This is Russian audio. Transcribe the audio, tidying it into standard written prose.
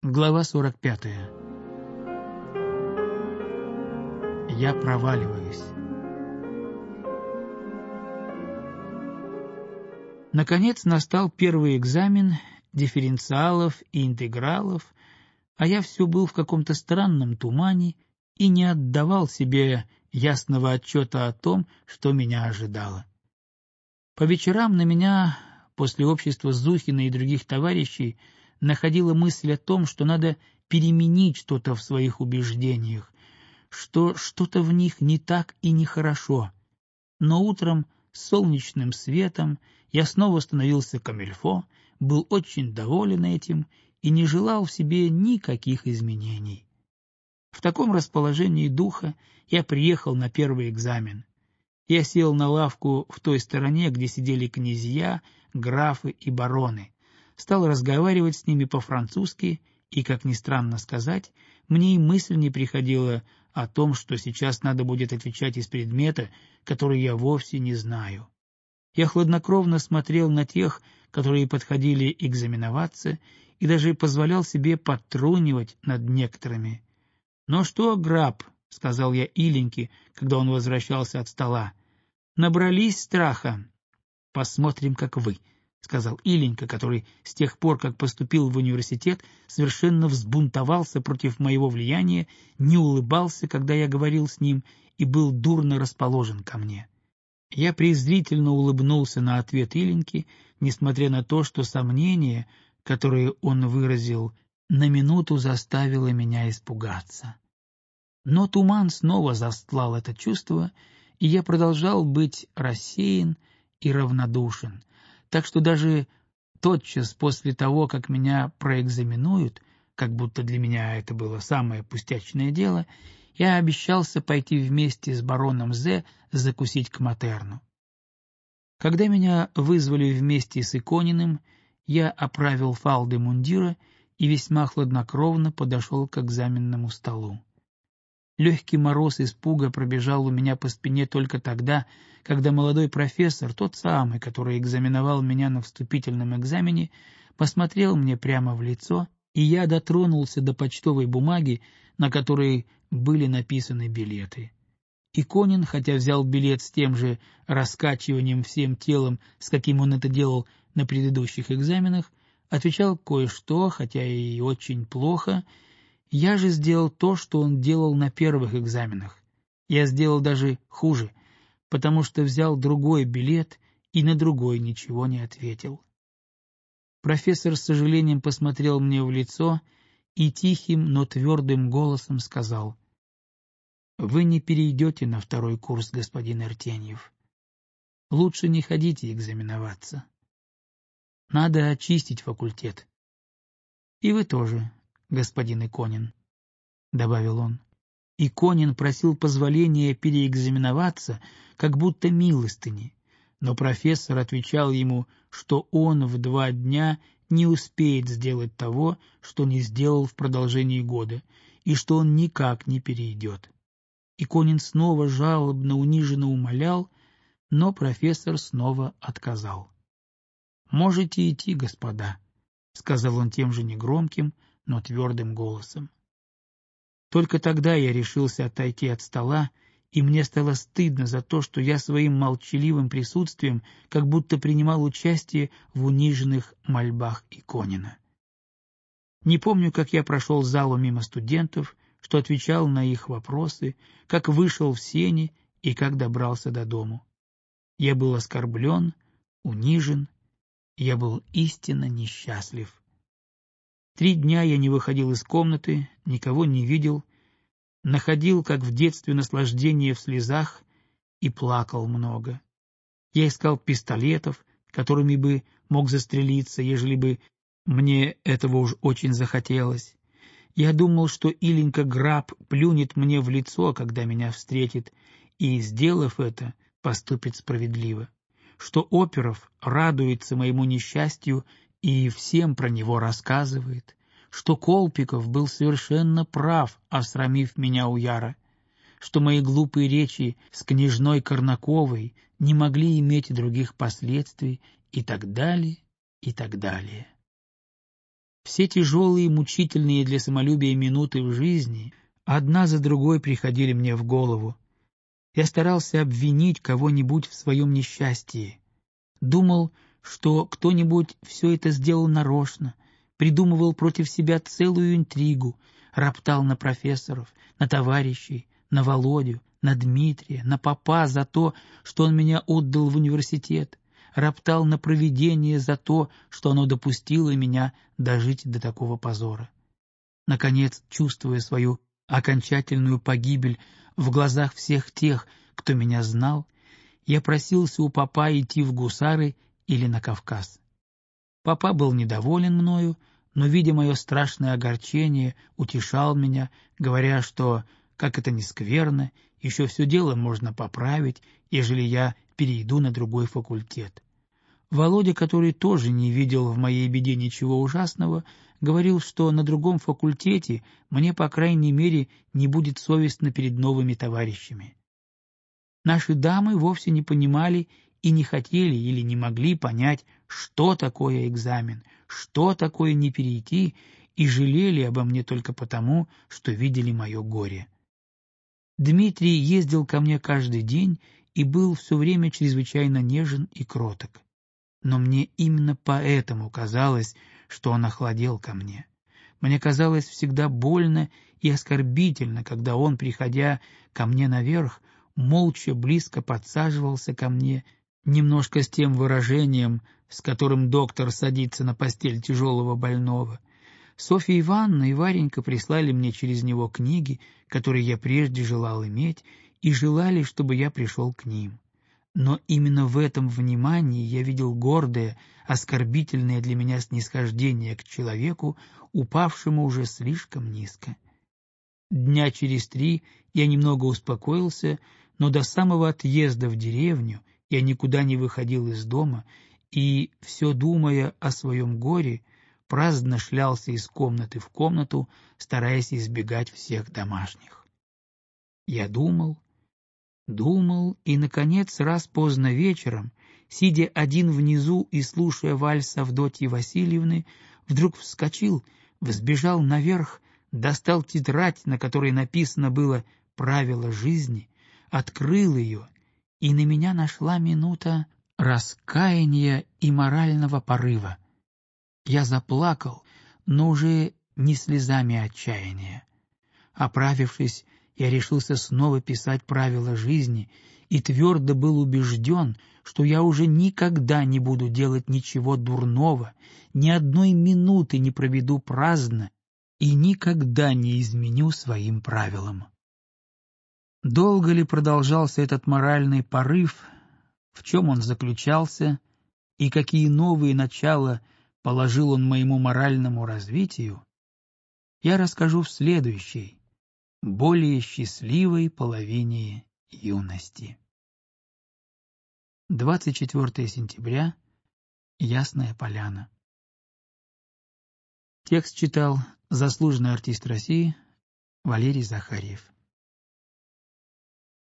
Глава 45. Я проваливаюсь. Наконец настал первый экзамен дифференциалов и интегралов, а я все был в каком-то странном тумане и не отдавал себе ясного отчета о том, что меня ожидало. По вечерам на меня, после общества Зухина и других товарищей, находила мысль о том, что надо переменить что-то в своих убеждениях, что что-то в них не так и нехорошо. Но утром с солнечным светом я снова становился камильфо, был очень доволен этим и не желал в себе никаких изменений. В таком расположении духа я приехал на первый экзамен. Я сел на лавку в той стороне, где сидели князья, графы и бароны, стал разговаривать с ними по-французски, и, как ни странно сказать, мне и мысль не приходила о том, что сейчас надо будет отвечать из предмета, который я вовсе не знаю. Я хладнокровно смотрел на тех, которые подходили экзаменоваться, и даже позволял себе подтрунивать над некоторыми. «Ну что, граб», — сказал я Иленьке, когда он возвращался от стола, — «набрались страха?» «Посмотрим, как вы», — сказал Иленька, который с тех пор, как поступил в университет, совершенно взбунтовался против моего влияния, не улыбался, когда я говорил с ним, и был дурно расположен ко мне. Я презрительно улыбнулся на ответ Иленьки, несмотря на то, что сомнение, которое он выразил, на минуту заставило меня испугаться. Но туман снова застлал это чувство, и я продолжал быть рассеян и равнодушен, так что даже тотчас после того, как меня проэкзаменуют, как будто для меня это было самое пустячное дело, я обещался пойти вместе с бароном З. закусить к Матерну. Когда меня вызвали вместе с Икониным, я оправил фалды мундира и весьма хладнокровно подошел к экзаменному столу. Легкий мороз испуга пробежал у меня по спине только тогда, когда молодой профессор, тот самый, который экзаменовал меня на вступительном экзамене, посмотрел мне прямо в лицо, и я дотронулся до почтовой бумаги, на которой были написаны билеты. Иконин, хотя взял билет с тем же раскачиванием всем телом, с каким он это делал на предыдущих экзаменах, отвечал кое-что, хотя и очень плохо. Я же сделал то, что он делал на первых экзаменах. Я сделал даже хуже, потому что взял другой билет и на другой ничего не ответил. Профессор с сожалением посмотрел мне в лицо и тихим, но твердым голосом сказал: «Вы не перейдете на второй курс, господин Артеньев. Лучше не ходите экзаменоваться. Надо очистить факультет. И вы тоже, господин Иконин», — добавил он. Иконин просил позволения переэкзаменоваться, как будто милостыни, но профессор отвечал ему, что он в 2 дня не успеет сделать того, что не сделал в продолжении года, и что он никак не перейдет. Иконин снова жалобно, униженно умолял, но профессор снова отказал. «Можете идти, господа», — сказал он тем же негромким, но твердым голосом. Только тогда я решился отойти от стола, и мне стало стыдно за то, что я своим молчаливым присутствием как будто принимал участие в униженных мольбах Иконина. Не помню, как я прошел залу мимо студентов, что отвечал на их вопросы, как вышел в сени и как добрался до дому. Я был оскорблен, унижен, я был истинно несчастлив. 3 дня я не выходил из комнаты, никого не видел, находил, как в детстве, наслаждение в слезах и плакал много. Я искал пистолетов, которыми бы мог застрелиться, ежели бы мне этого уж очень захотелось. Я думал, что Иленька Граб плюнет мне в лицо, когда меня встретит, и, сделав это, поступит справедливо, что Оперов радуется моему несчастью и всем про него рассказывает, что Колпиков был совершенно прав, осрамив меня у Яра, что мои глупые речи с княжной Корнаковой не могли иметь других последствий, и так далее, и так далее. Все тяжелые, мучительные для самолюбия минуты в жизни одна за другой приходили мне в голову. Я старался обвинить кого-нибудь в своем несчастье. Думал, что кто-нибудь все это сделал нарочно, придумывал против себя целую интригу, роптал на профессоров, на товарищей, на Володю, на Дмитрия, на попа за то, что он меня отдал в университет, роптал на провидение за то, что оно допустило меня дожить до такого позора. Наконец, чувствуя свою окончательную погибель в глазах всех тех, кто меня знал, я просился у попа идти в гусары или на Кавказ. Папа был недоволен мною, но, видя мое страшное огорчение, утешал меня, говоря, что, как это ни скверно, еще все дело можно поправить, ежели я перейду на другой факультет. Володя, который тоже не видел в моей беде ничего ужасного, говорил, что на другом факультете мне, по крайней мере, не будет совестно перед новыми товарищами. Наши дамы вовсе не понимали и не хотели или не могли понять, что такое экзамен, что такое не перейти, и жалели обо мне только потому, что видели мое горе. Дмитрий ездил ко мне каждый день и был все время чрезвычайно нежен и кроток. Но мне именно поэтому казалось, что он охладел ко мне. Мне казалось всегда больно и оскорбительно, когда он, приходя ко мне наверх, молча близко подсаживался ко мне, немножко с тем выражением, с которым доктор садится на постель тяжелого больного. Софья Ивановна и Варенька прислали мне через него книги, которые я прежде желал иметь, и желали, чтобы я пришел к ним. Но именно в этом внимании я видел гордое, оскорбительное для меня снисхождение к человеку, упавшему уже слишком низко. Дня через 3 я немного успокоился, но до самого отъезда в деревню я никуда не выходил из дома и, все думая о своем горе, праздно шлялся из комнаты в комнату, стараясь избегать всех домашних. Я думал, и, наконец, раз поздно вечером, сидя один внизу и слушая вальс Авдотьи Васильевны, вдруг вскочил, взбежал наверх, достал тетрадь, на которой написано было «Правила жизни», открыл ее, и на меня нашла минута раскаяния и морального порыва. Я заплакал, но уже не слезами отчаяния. Оправившись, я решился снова писать правила жизни и твердо был убежден, что я уже никогда не буду делать ничего дурного, ни одной минуты не проведу праздно и никогда не изменю своим правилам. Долго ли продолжался этот моральный порыв, в чем он заключался и какие новые начала положил он моему моральному развитию, я расскажу в следующей, более счастливой половине юности. 24 сентября. Ясная Поляна. Текст читал заслуженный артист России Валерий Захарьев.